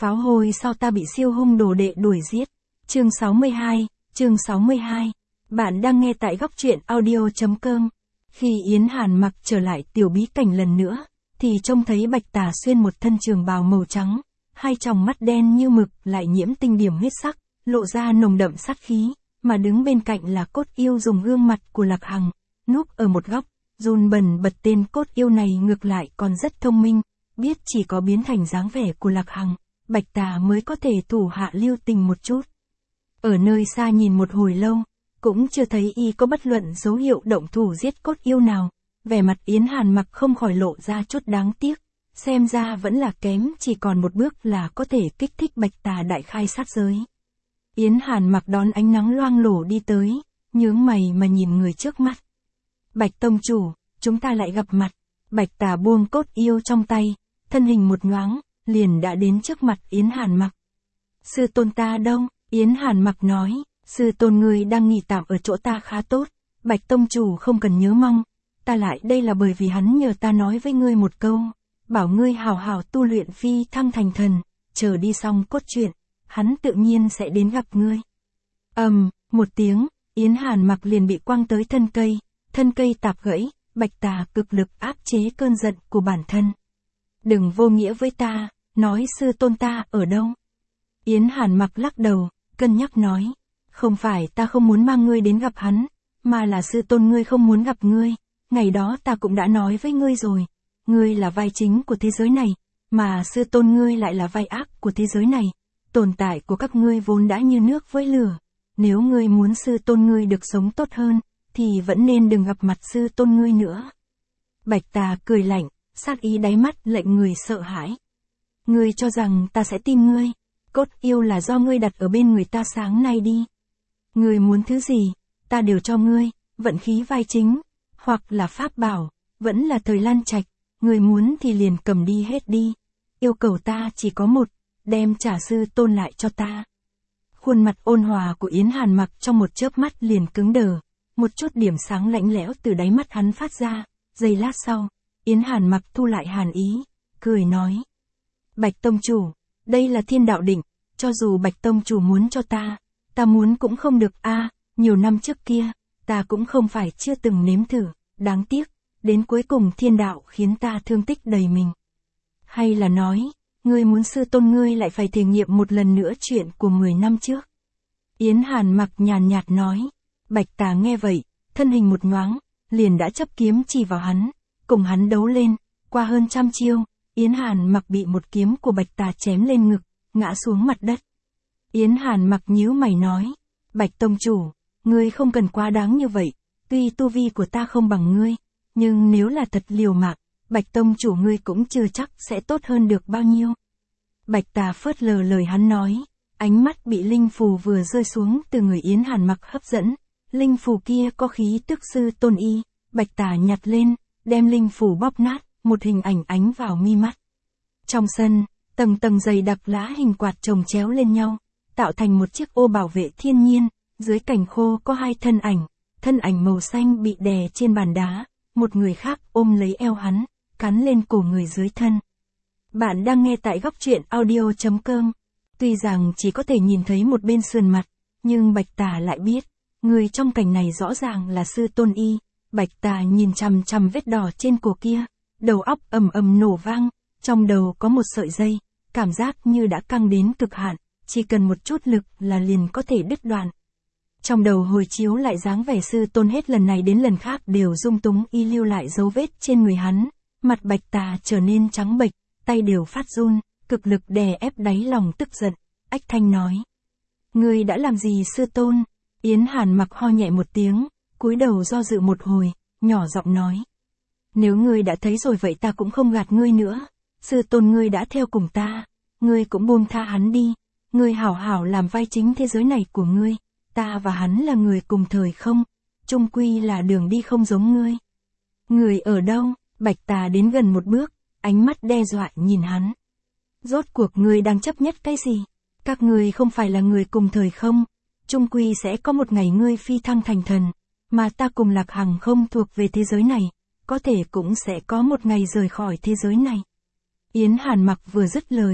pháo hôi sao ta bị siêu hung đồ đệ đuổi giết. Chương 62. Bạn đang nghe tại góc truyện audio.com. Khi Yến Hàn Mặc trở lại tiểu bí cảnh lần nữa, thì trông thấy Bạch Tà xuyên một thân trường bào màu trắng, hai tròng mắt đen như mực lại nhiễm tinh điểm huyết sắc, lộ ra nồng đậm sát khí, mà đứng bên cạnh là cốt yêu dùng gương mặt của Lạc Hằng, núp ở một góc, run bần bật. Tên cốt yêu này ngược lại còn rất thông minh, biết chỉ có biến thành dáng vẻ của Lạc Hằng, Bạch Tà mới có thể thủ hạ lưu tình một chút. Ở nơi xa nhìn một hồi lâu, cũng chưa thấy y có bất luận dấu hiệu động thủ giết cốt yêu nào, vẻ mặt Yến Hàn Mặc không khỏi lộ ra chút đáng tiếc, xem ra vẫn là kém, chỉ còn một bước là có thể kích thích Bạch Tà đại khai sát giới. Yến Hàn Mặc đón ánh nắng loang lổ đi tới, nhướng mày mà nhìn người trước mắt. Bạch tông chủ, chúng ta lại gặp mặt. Bạch Tà buông cốt yêu trong tay, thân hình một nhoáng, liền đã đến trước mặt Yến Hàn Mặc. Sư tôn ta đâu? Yến Hàn Mặc nói, sư tôn ngươi đang nghỉ tạm ở chỗ ta khá tốt, Bạch tông chủ không cần nhớ mong, ta lại đây là bởi vì hắn nhờ ta nói với ngươi một câu, bảo ngươi hào hào tu luyện phi thăng thành thần, chờ đi xong cốt truyện, hắn tự nhiên sẽ đến gặp ngươi. Một tiếng, Yến Hàn Mặc liền bị quăng tới thân cây tạp gãy, Bạch Tà cực lực áp chế cơn giận của bản thân. Đừng vô nghĩa với ta, nói sư tôn ta ở đâu? Yến Hàn Mặc lắc đầu, cân nhắc nói, không phải ta không muốn mang ngươi đến gặp hắn, mà là sư tôn ngươi không muốn gặp ngươi, ngày đó ta cũng đã nói với ngươi rồi, ngươi là vai chính của thế giới này, mà sư tôn ngươi lại là vai ác của thế giới này, tồn tại của các ngươi vốn đã như nước với lửa, nếu ngươi muốn sư tôn ngươi được sống tốt hơn, thì vẫn nên đừng gặp mặt sư tôn ngươi nữa. Bạch Tà cười lạnh, sát ý đáy mắt lệnh người sợ hãi. Ngươi cho rằng ta sẽ tin ngươi, cốt yêu là do ngươi đặt ở bên người ta sáng nay đi. Ngươi muốn thứ gì, ta đều cho ngươi, vận khí vai chính, hoặc là pháp bảo, vẫn là thời lan trạch, ngươi muốn thì liền cầm đi hết đi. Yêu cầu ta chỉ có một, đem trả sư tôn lại cho ta. Khuôn mặt ôn hòa của Yến Hàn Mặc trong một chớp mắt liền cứng đờ, một chút điểm sáng lạnh lẽo từ đáy mắt hắn phát ra, giây lát sau, Yến Hàn Mặc thu lại hàn ý, cười nói. Bạch tông chủ, đây là thiên đạo định, cho dù Bạch tông chủ muốn cho ta muốn cũng không được a. Nhiều năm trước kia, ta cũng không phải chưa từng nếm thử, đáng tiếc, đến cuối cùng thiên đạo khiến ta thương tích đầy mình. Hay là nói, ngươi muốn sư tôn ngươi lại phải thể nghiệm một lần nữa chuyện của 10 năm trước? Yến Hàn Mặc nhàn nhạt nói. Bạch Tà nghe vậy, thân hình một nhoáng, liền đã chấp kiếm chỉ vào hắn, cùng hắn đấu lên, qua hơn 100 chiêu, Yến Hàn Mặc bị một kiếm của Bạch Tà chém lên ngực, ngã xuống mặt đất. Yến Hàn Mặc nhíu mày nói, Bạch tông chủ, ngươi không cần quá đáng như vậy, tuy tu vi của ta không bằng ngươi, nhưng nếu là thật liều mạng, Bạch tông chủ ngươi cũng chưa chắc sẽ tốt hơn được bao nhiêu. Bạch Tà phớt lờ lời hắn nói, ánh mắt bị linh phù vừa rơi xuống từ người Yến Hàn Mặc hấp dẫn. Linh phù kia có khí tức sư tôn y, Bạch Tà nhặt lên, đem linh phù bóp nát, một hình ảnh ánh vào mi mắt. Trong sân, tầng tầng dày đặc lá hình quạt chồng chéo lên nhau, tạo thành một chiếc ô bảo vệ thiên nhiên, dưới cành khô có hai thân ảnh màu xanh bị đè trên bàn đá, một người khác ôm lấy eo hắn, cắn lên cổ người dưới thân. Bạn đang nghe tại góc truyện audio.com, tuy rằng chỉ có thể nhìn thấy một bên sườn mặt, nhưng Bạch Tà lại biết. Người trong cảnh này rõ ràng là sư tôn y, Bạch Tà nhìn chằm chằm vết đỏ trên cổ kia, đầu óc ầm nổ vang, trong đầu có một sợi dây, cảm giác như đã căng đến cực hạn, chỉ cần một chút lực là liền có thể đứt đoạn. Trong đầu hồi chiếu lại dáng vẻ sư tôn hết lần này đến lần khác đều dung túng y lưu lại dấu vết trên người hắn, mặt Bạch Tà trở nên trắng bệch, tay đều phát run, cực lực đè ép đáy lòng tức giận, ách thanh nói. Ngươi đã làm gì sư tôn? Yến Hàn Mặc ho nhẹ một tiếng, cúi đầu do dự một hồi, nhỏ giọng nói. Nếu ngươi đã thấy rồi vậy ta cũng không gạt ngươi nữa, sư tôn ngươi đã theo cùng ta, ngươi cũng buông tha hắn đi, ngươi hảo hảo làm vai chính thế giới này của ngươi, ta và hắn là người cùng thời không, chung quy là đường đi không giống ngươi. Người ở đâu? Bạch Tà đến gần một bước, ánh mắt đe dọa nhìn hắn. Rốt cuộc ngươi đang chấp nhất cái gì? Các ngươi không phải là người cùng thời không? Chung quy sẽ có một ngày ngươi phi thăng thành thần, mà ta cùng Lạc Hằng không thuộc về thế giới này, có thể cũng sẽ có một ngày rời khỏi thế giới này. Yến Hàn Mặc vừa dứt lời,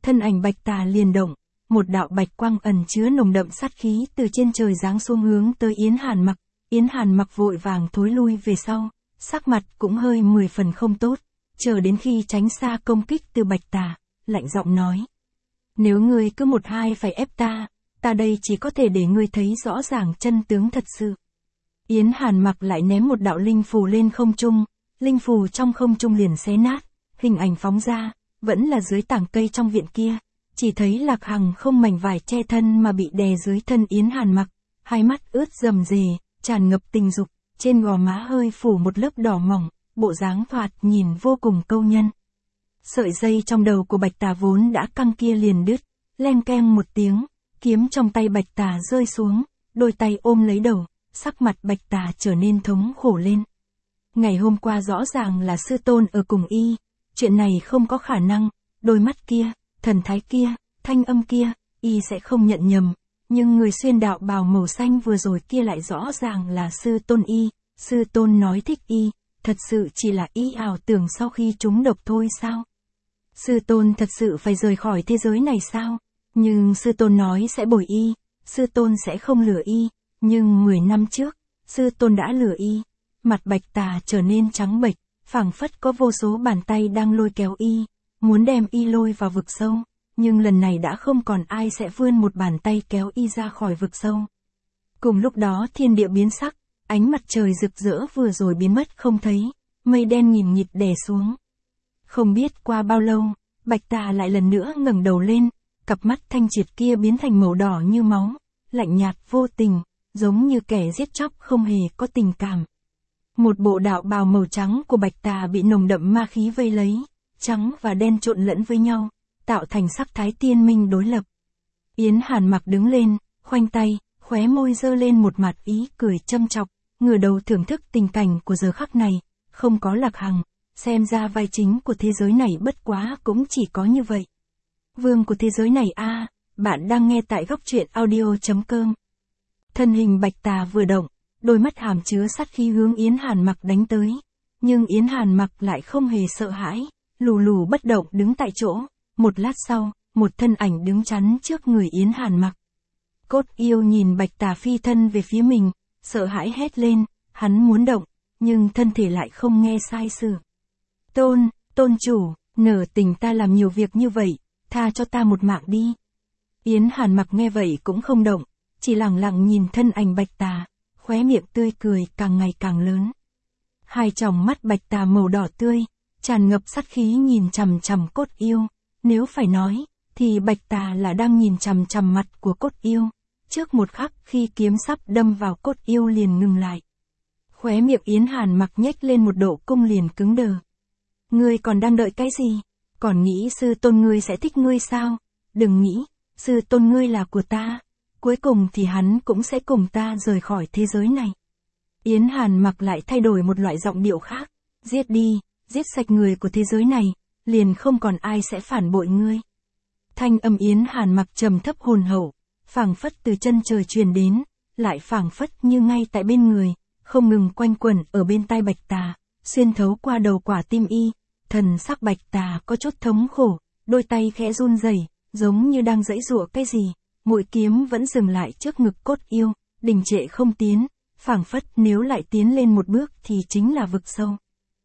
thân ảnh Bạch Tà liền động, một đạo bạch quang ẩn chứa nồng đậm sát khí từ trên trời giáng xuống hướng tới Yến Hàn Mặc. Yến Hàn Mặc vội vàng thối lui về sau, sắc mặt cũng hơi 10 phần không tốt, chờ đến khi tránh xa công kích từ Bạch Tà, lạnh giọng nói. Nếu ngươi cứ một hai phải ép ta đây chỉ có thể để ngươi thấy rõ ràng chân tướng thật sự. Yến Hàn Mặc lại ném một đạo linh phù lên không trung, linh phù trong không trung liền xé nát, hình ảnh phóng ra, vẫn là dưới tảng cây trong viện kia, chỉ thấy Lạc Hằng không mảnh vải che thân mà bị đè dưới thân Yến Hàn Mặc, hai mắt ướt rầm rề, tràn ngập tình dục, trên gò má hơi phủ một lớp đỏ mỏng, bộ dáng thoạt nhìn vô cùng câu nhân. Sợi dây trong đầu của Bạch Tà vốn đã căng kia liền đứt, leng keng một tiếng, kiếm trong tay Bạch Tà rơi xuống, đôi tay ôm lấy đầu, sắc mặt Bạch Tà trở nên thống khổ lên. Ngày hôm qua rõ ràng là sư tôn ở cùng y, chuyện này không có khả năng, đôi mắt kia, thần thái kia, thanh âm kia, y sẽ không nhận nhầm, nhưng người xuyên đạo bào màu xanh vừa rồi kia lại rõ ràng là sư tôn y, sư tôn nói thích y, thật sự chỉ là y ảo tưởng sau khi trúng độc thôi sao? Sư tôn thật sự phải rời khỏi thế giới này sao? Nhưng sư tôn nói sẽ bồi y, sư tôn sẽ không lừa y, nhưng 10 năm trước, sư tôn đã lừa y. Mặt Bạch Tà trở nên trắng bệch, phảng phất có vô số bàn tay đang lôi kéo y, muốn đem y lôi vào vực sâu, nhưng lần này đã không còn ai sẽ vươn một bàn tay kéo y ra khỏi vực sâu. Cùng lúc đó thiên địa biến sắc, ánh mặt trời rực rỡ vừa rồi biến mất không thấy, mây đen nghìn nghịt đè xuống. Không biết qua bao lâu, Bạch Tà lại lần nữa ngẩng đầu lên, cặp mắt thanh triệt kia biến thành màu đỏ như máu, lạnh nhạt vô tình, giống như kẻ giết chóc không hề có tình cảm. Một bộ đạo bào màu trắng của Bạch Tà bị nồng đậm ma khí vây lấy, trắng và đen trộn lẫn với nhau, tạo thành sắc thái tiên minh đối lập. Yến Hàn Mặc đứng lên, khoanh tay, khóe môi giơ lên một mặt ý cười châm chọc, ngửa đầu thưởng thức tình cảnh của giờ khắc này, không có Lạc Hằng, xem ra vai chính của thế giới này bất quá cũng chỉ có như vậy. Vương của thế giới này a, bạn đang nghe tại góc truyện audio.com. Thân hình Bạch Tà vừa động, đôi mắt hàm chứa sát khí hướng Yến Hàn Mặc đánh tới, nhưng Yến Hàn Mặc lại không hề sợ hãi, lù lù bất động đứng tại chỗ. Một lát sau, một thân ảnh đứng chắn trước người Yến Hàn Mặc. Cốt yêu nhìn Bạch Tà phi thân về phía mình, sợ hãi hét lên, hắn muốn động, nhưng thân thể lại không nghe sai sự. Tôn chủ, nể tình ta làm nhiều việc như vậy, tha cho ta một mạng đi. Yến Hàn Mặc nghe vậy cũng không động, chỉ lặng lặng nhìn thân ảnh Bạch Tà, khóe miệng tươi cười càng ngày càng lớn. Hai tròng mắt Bạch Tà màu đỏ tươi, tràn ngập sát khí nhìn chằm chằm Cốt yêu. Nếu phải nói, thì Bạch Tà là đang nhìn chằm chằm mặt của Cốt yêu. Trước một khắc khi kiếm sắp đâm vào Cốt yêu liền ngừng lại. Khóe miệng Yến Hàn Mặc nhếch lên một độ cung liền cứng đờ. Ngươi còn đang đợi cái gì? Còn nghĩ sư tôn ngươi sẽ thích ngươi sao? Đừng nghĩ, sư tôn ngươi là của ta. Cuối cùng thì hắn cũng sẽ cùng ta rời khỏi thế giới này. Yến Hàn Mặc lại thay đổi một loại giọng điệu khác. Giết đi, giết sạch người của thế giới này, liền không còn ai sẽ phản bội ngươi. Thanh âm Yến Hàn Mặc trầm thấp hồn hậu, phảng phất từ chân trời truyền đến, lại phảng phất như ngay tại bên người, không ngừng quanh quẩn ở bên tai Bạch Tà, xuyên thấu qua đầu quả tim y. Thần sắc Bạch Tà có chút thống khổ, đôi tay khẽ run rẩy, giống như đang giãy giụa cái gì. Mũi kiếm vẫn dừng lại trước ngực Cốt yêu, đình trệ không tiến, phảng phất nếu lại tiến lên một bước thì chính là vực sâu.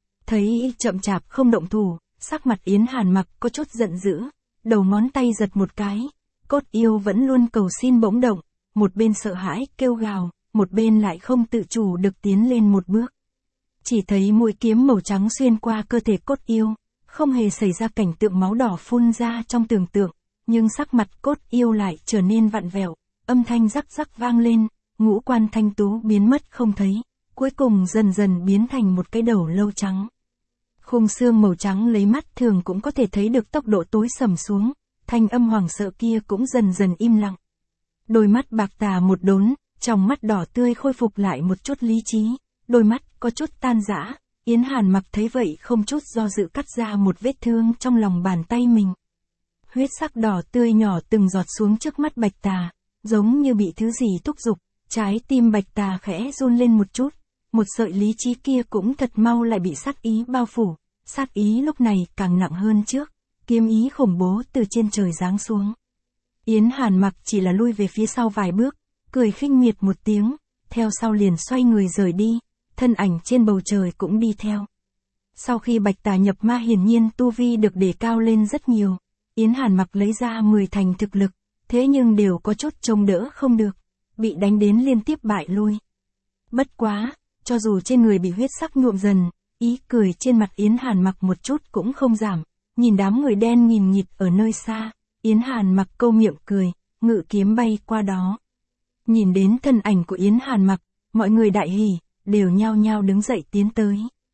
Thấy chậm chạp không động thủ, sắc mặt Yến Hàn Mặc có chút giận dữ, đầu ngón tay giật một cái. Cốt yêu vẫn luôn cầu xin bỗng động, một bên sợ hãi kêu gào, một bên lại không tự chủ được tiến lên một bước. Chỉ thấy mũi kiếm màu trắng xuyên qua cơ thể Cốt yêu, không hề xảy ra cảnh tượng máu đỏ phun ra trong tưởng tượng, nhưng sắc mặt Cốt yêu lại trở nên vặn vẹo, âm thanh rắc rắc vang lên, ngũ quan thanh tú biến mất không thấy, cuối cùng dần dần biến thành một cái đầu lâu trắng. Khung xương màu trắng lấy mắt thường cũng có thể thấy được tốc độ tối sầm xuống, thanh âm hoảng sợ kia cũng dần dần im lặng. Đôi mắt Bạch Tà một đốn, trong mắt đỏ tươi khôi phục lại một chút lý trí, đôi mắt có chút tan rã. Yến Hàn Mặc thấy vậy không chút do dự cắt ra một vết thương trong lòng bàn tay mình. Huyết sắc đỏ tươi nhỏ từng giọt xuống trước mắt Bạch Tà, giống như bị thứ gì thúc giục, trái tim Bạch Tà khẽ run lên một chút, một sợi lý trí kia cũng thật mau lại bị sát ý bao phủ, sát ý lúc này càng nặng hơn trước, kiếm ý khủng bố từ trên trời giáng xuống. Yến Hàn Mặc chỉ là lui về phía sau vài bước, cười khinh miệt một tiếng, theo sau liền xoay người rời đi, thân ảnh trên bầu trời cũng đi theo. Sau khi Bạch Tà nhập ma hiển nhiên tu vi được đề cao lên rất nhiều, Yến Hàn Mặc lấy ra 10 thành thực lực, thế nhưng đều có chút chống đỡ không được, bị đánh đến liên tiếp bại lui. Bất quá, cho dù trên người bị huyết sắc nhuộm dần, ý cười trên mặt Yến Hàn Mặc một chút cũng không giảm, nhìn đám người đen nghìn nghịt ở nơi xa, Yến Hàn Mặc câu miệng cười, ngự kiếm bay qua đó. Nhìn đến thân ảnh của Yến Hàn Mặc, mọi người đại hỉ, đều nhao nhao đứng dậy tiến tới.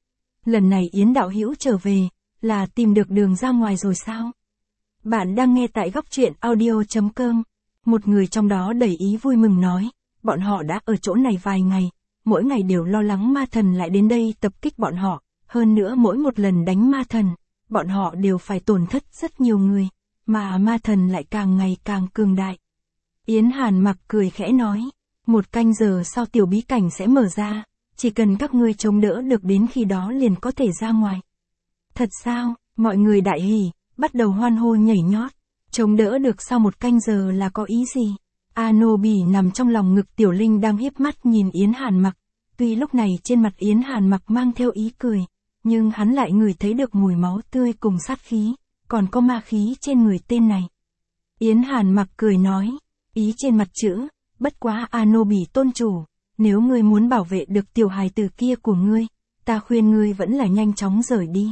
Lần này Yến đạo hữu trở về, là tìm được đường ra ngoài rồi sao? Bạn đang nghe tại góc truyện audio.com. Một người trong đó đầy ý vui mừng nói, bọn họ đã ở chỗ này vài ngày, mỗi ngày đều lo lắng ma thần lại đến đây tập kích bọn họ, hơn nữa mỗi một lần đánh ma thần, bọn họ đều phải tổn thất rất nhiều người, mà ma thần lại càng ngày càng cường đại. Yến Hàn Mặc cười khẽ nói, 1 canh giờ sau tiểu bí cảnh sẽ mở ra, chỉ cần các ngươi chống đỡ được đến khi đó liền có thể ra ngoài. Thật sao? Mọi người đại hỉ, bắt đầu hoan hô nhảy nhót. Chống đỡ được sau 1 canh giờ là có ý gì? Anobi nằm trong lòng ngực Tiểu Linh đang hiếp mắt nhìn Yến Hàn Mặc, tuy lúc này trên mặt Yến Hàn Mặc mang theo ý cười, nhưng hắn lại ngửi thấy được mùi máu tươi cùng sát khí, còn có ma khí trên người tên này. Yến Hàn Mặc cười nói, ý trên mặt chữ, bất quá Anobi tôn chủ, nếu ngươi muốn bảo vệ được tiểu hài tử kia của ngươi, ta khuyên ngươi vẫn là nhanh chóng rời đi.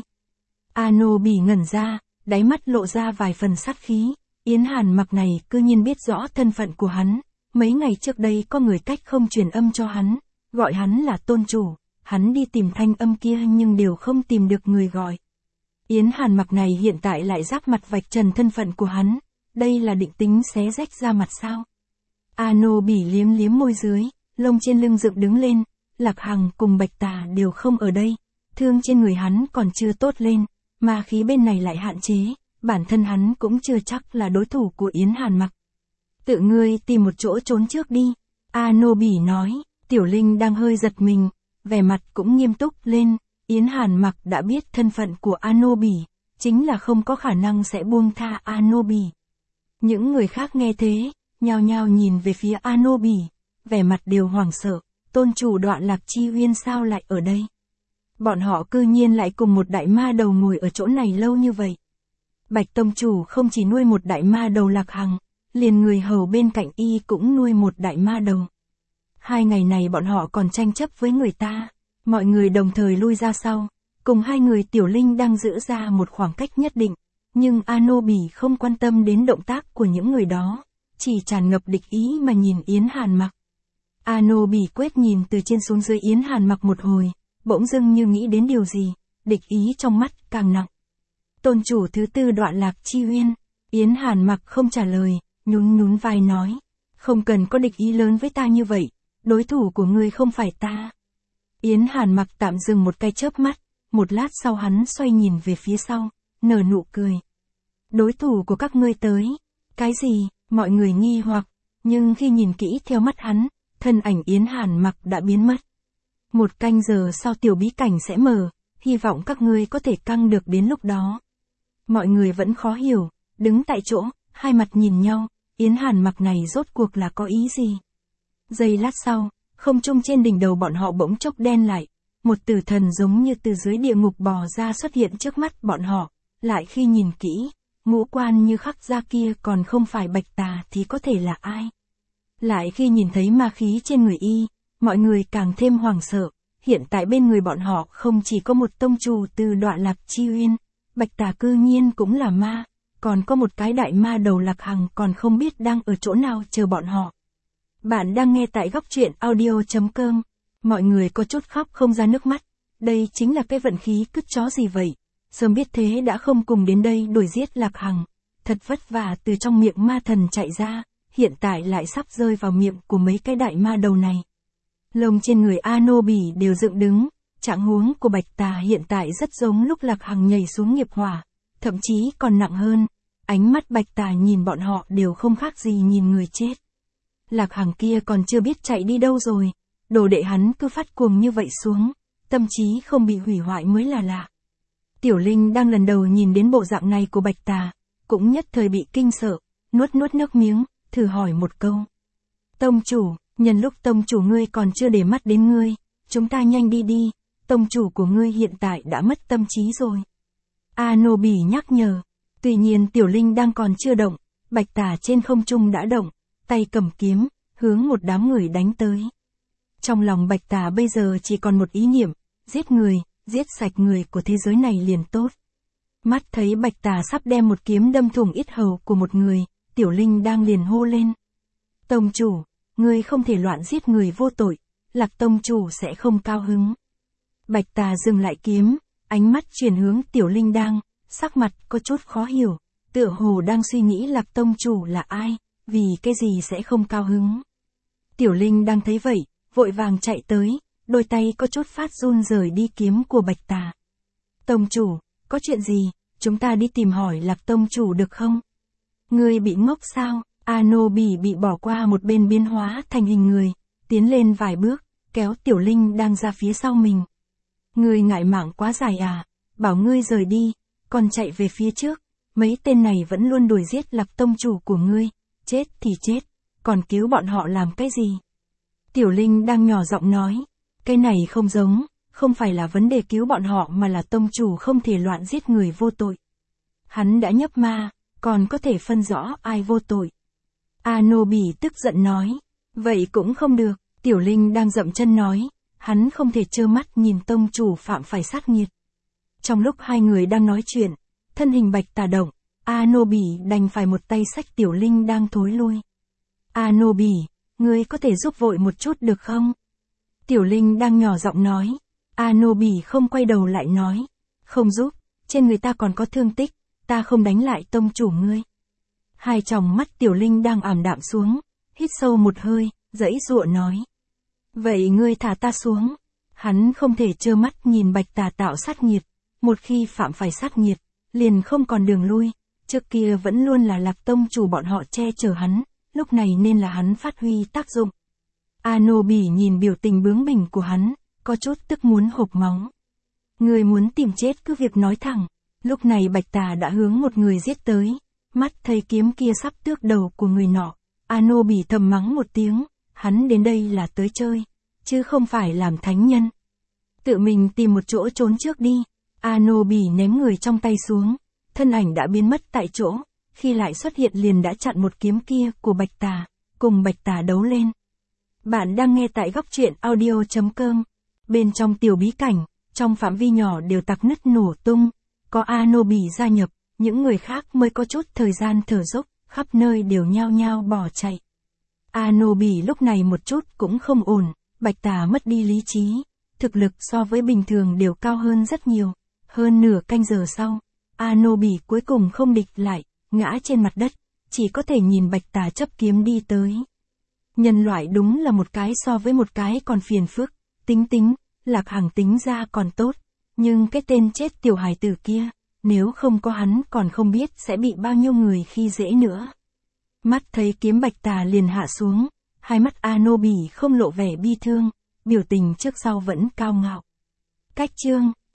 Anobi ngẩn ra, đáy mắt lộ ra vài phần sát khí, Yến Hàn Mặc này cư nhiên biết rõ thân phận của hắn, mấy ngày trước đây có người cách không truyền âm cho hắn, gọi hắn là tôn chủ, hắn đi tìm thanh âm kia nhưng đều không tìm được người gọi. Yến Hàn Mặc này hiện tại lại giáp mặt vạch trần thân phận của hắn, đây là định tính xé rách ra mặt sao? Anobi liếm liếm môi dưới, lông trên lưng dựng đứng lên, Lạc Hằng cùng Bạch Tà đều không ở đây, thương trên người hắn còn chưa tốt lên, mà khí bên này lại hạn chế, bản thân hắn cũng chưa chắc là đối thủ của Yến Hàn Mặc. Tự ngươi tìm một chỗ trốn trước đi, Anobi nói, Tiểu Linh đang hơi giật mình, vẻ mặt cũng nghiêm túc lên, Yến Hàn Mặc đã biết thân phận của Anobi, chính là không có khả năng sẽ buông tha Anobi. Những người khác nghe thế, nhao nhao nhìn về phía Anobi, vẻ mặt đều hoảng sợ, tôn chủ Đoạn Lạc Chi Uyên sao lại ở đây? Bọn họ cư nhiên lại cùng một đại ma đầu ngồi ở chỗ này lâu như vậy. Bạch tông chủ không chỉ nuôi một đại ma đầu Lạc Hằng, liền người hầu bên cạnh y cũng nuôi một đại ma đầu. 2 ngày này bọn họ còn tranh chấp với người ta, mọi người đồng thời lui ra sau, cùng 2 người Tiểu Linh đang giữ ra một khoảng cách nhất định, nhưng Anobi không quan tâm đến động tác của những người đó, chỉ tràn ngập địch ý mà nhìn Yến Hàn Mặc. Anobi quét nhìn từ trên xuống dưới Yến Hàn Mặc một hồi, bỗng dưng như nghĩ đến điều gì, địch ý trong mắt càng nặng. Tôn chủ thứ 4 Đoạn Lạc Chi Uyên, Yến Hàn Mặc không trả lời, nhún nhún vai nói, không cần có địch ý lớn với ta như vậy, đối thủ của ngươi không phải ta. Yến Hàn Mặc tạm dừng một cái chớp mắt, một lát sau hắn xoay nhìn về phía sau, nở nụ cười. Đối thủ của các ngươi tới, cái gì? Mọi người nghi hoặc, nhưng khi nhìn kỹ theo mắt hắn, thân ảnh Yến Hàn Mặc đã biến mất. 1 canh giờ sau tiểu bí cảnh sẽ mở, hy vọng các ngươi có thể căng được đến lúc đó. Mọi người vẫn khó hiểu, đứng tại chỗ, hai mặt nhìn nhau, Yến Hàn Mặc này rốt cuộc là có ý gì? Giây lát sau, không trung trên đỉnh đầu bọn họ bỗng chốc đen lại, một tử thần giống như từ dưới địa ngục bò ra xuất hiện trước mắt bọn họ, lại khi nhìn kỹ, ngũ quan như khắc ra kia còn không phải Bạch Tà thì có thể là ai? Lại khi nhìn thấy ma khí trên người y, mọi người càng thêm hoảng sợ, hiện tại bên người bọn họ không chỉ có một tông chủ từ Đoạn Lạc Chi Uyên, Bạch Tà cư nhiên cũng là ma, còn có một cái đại ma đầu Lạc Hằng còn không biết đang ở chỗ nào chờ bọn họ. Bạn đang nghe tại góc truyện audio.com, mọi người có chút khóc không ra nước mắt, đây chính là cái vận khí cứt chó gì vậy, sớm biết thế đã không cùng đến đây đuổi giết Lạc Hằng, thật vất vả từ trong miệng ma thần chạy ra, hiện tại lại sắp rơi vào miệng của mấy cái đại ma đầu này. Lông trên người Anobi đều dựng đứng, trạng huống của Bạch Tà hiện tại rất giống lúc Lạc Hằng nhảy xuống nghiệp hỏa, thậm chí còn nặng hơn, ánh mắt Bạch Tà nhìn bọn họ đều không khác gì nhìn người chết. Lạc Hằng kia còn chưa biết chạy đi đâu rồi, đồ đệ hắn cứ phát cuồng như vậy xuống, tâm trí không bị hủy hoại mới là lạ. Tiểu Linh đang lần đầu nhìn đến bộ dạng này của Bạch Tà, cũng nhất thời bị kinh sợ, nuốt nước miếng, thử hỏi một câu. Tông chủ, nhân lúc tông chủ ngươi còn chưa để mắt đến ngươi, chúng ta nhanh đi đi, tông chủ của ngươi hiện tại đã mất tâm trí rồi. Anobi nhắc nhở. Tuy nhiên Tiểu Linh đang còn chưa động, Bạch Tà trên không trung đã động, tay cầm kiếm, hướng một đám người đánh tới. Trong lòng Bạch Tà bây giờ chỉ còn một ý niệm, giết người, giết sạch người của thế giới này liền tốt. Mắt thấy Bạch Tà sắp đem một kiếm đâm thủng yết hầu của một người, Tiểu Linh đang liền hô lên. Tông chủ, ngươi không thể loạn giết người vô tội, Lạc tông chủ sẽ không cao hứng. Bạch Tà dừng lại kiếm, ánh mắt chuyển hướng Tiểu Linh đang, sắc mặt có chút khó hiểu, tựa hồ đang suy nghĩ Lạc tông chủ là ai, vì cái gì sẽ không cao hứng. Tiểu Linh đang thấy vậy, vội vàng chạy tới, đôi tay có chút phát run rời đi kiếm của Bạch Tà. Tông chủ, có chuyện gì, chúng ta đi tìm hỏi Lạc tông chủ được không? Ngươi bị ngốc sao? Anobi bị bỏ qua một bên biến hóa thành hình người, tiến lên vài bước, kéo Tiểu Linh đang ra phía sau mình. Ngươi ngại mạng quá dài à, bảo ngươi rời đi, còn chạy về phía trước, mấy tên này vẫn luôn đuổi giết Lạc tông chủ của ngươi, chết thì chết, còn cứu bọn họ làm cái gì? Tiểu Linh đang nhỏ giọng nói, cái này không giống, không phải là vấn đề cứu bọn họ mà là tông chủ không thể loạn giết người vô tội. Hắn đã nhấp ma, còn có thể phân rõ ai vô tội. Anobi tức giận nói, vậy cũng không được, Tiểu Linh đang dậm chân nói, hắn không thể trơ mắt nhìn tông chủ phạm phải sát nghiệt. Trong lúc hai người đang nói chuyện, thân hình Bạch Tà động, Anobi đành phải một tay xách Tiểu Linh đang thối lui. Anobi, ngươi có thể giúp vội một chút được không? Tiểu Linh đang nhỏ giọng nói. Anobi không quay đầu lại nói, không giúp, trên người ta còn có thương tích, ta không đánh lại tông chủ ngươi. Hai tròng mắt Tiểu Linh đang ảm đạm xuống, hít sâu một hơi, giãy giụa nói. Vậy ngươi thả ta xuống. Hắn không thể trơ mắt nhìn Bạch Tà tạo sát nghiệt, một khi phạm phải sát nghiệt, liền không còn đường lui, trước kia vẫn luôn là Lạc tông chủ bọn họ che chở hắn, lúc này nên là hắn phát huy tác dụng. Anobi nhìn biểu tình bướng bỉnh của hắn, có chút tức muốn hộc máu. Người muốn tìm chết cứ việc nói thẳng, lúc này Bạch Tà đã hướng một người giết tới, mắt thấy kiếm kia sắp tước đầu của người nọ, Anobi thầm mắng một tiếng, hắn đến đây là tới chơi, chứ không phải làm thánh nhân. Tự mình tìm một chỗ trốn trước đi, Anobi ném người trong tay xuống, thân ảnh đã biến mất tại chỗ, khi lại xuất hiện liền đã chặn một kiếm kia của Bạch Tà, cùng Bạch Tà đấu lên. Bạn đang nghe tại góc truyện audio.com. Bên trong tiểu bí cảnh, trong phạm vi nhỏ đều tạc nứt nổ tung, có Anobi gia nhập, những người khác mới có chút thời gian thở dốc, khắp nơi đều nhao nhao bỏ chạy. Anobi lúc này một chút cũng không ổn, Bạch Tà mất đi lý trí, thực lực so với bình thường đều cao hơn rất nhiều. Hơn nửa canh giờ sau, Anobi cuối cùng không địch lại, ngã trên mặt đất, chỉ có thể nhìn Bạch Tà chấp kiếm đi tới. Nhân loại đúng là một cái so với một cái còn phiền phức, tính, Lạc Hằng tính ra còn tốt, nhưng cái tên chết tiểu hài tử kia, nếu không có hắn còn không biết sẽ bị bao nhiêu người khi dễ nữa. Mắt thấy kiếm Bạch Tà liền hạ xuống, hai mắt Anobi không lộ vẻ bi thương, biểu tình trước sau vẫn cao ngạo. Cách chương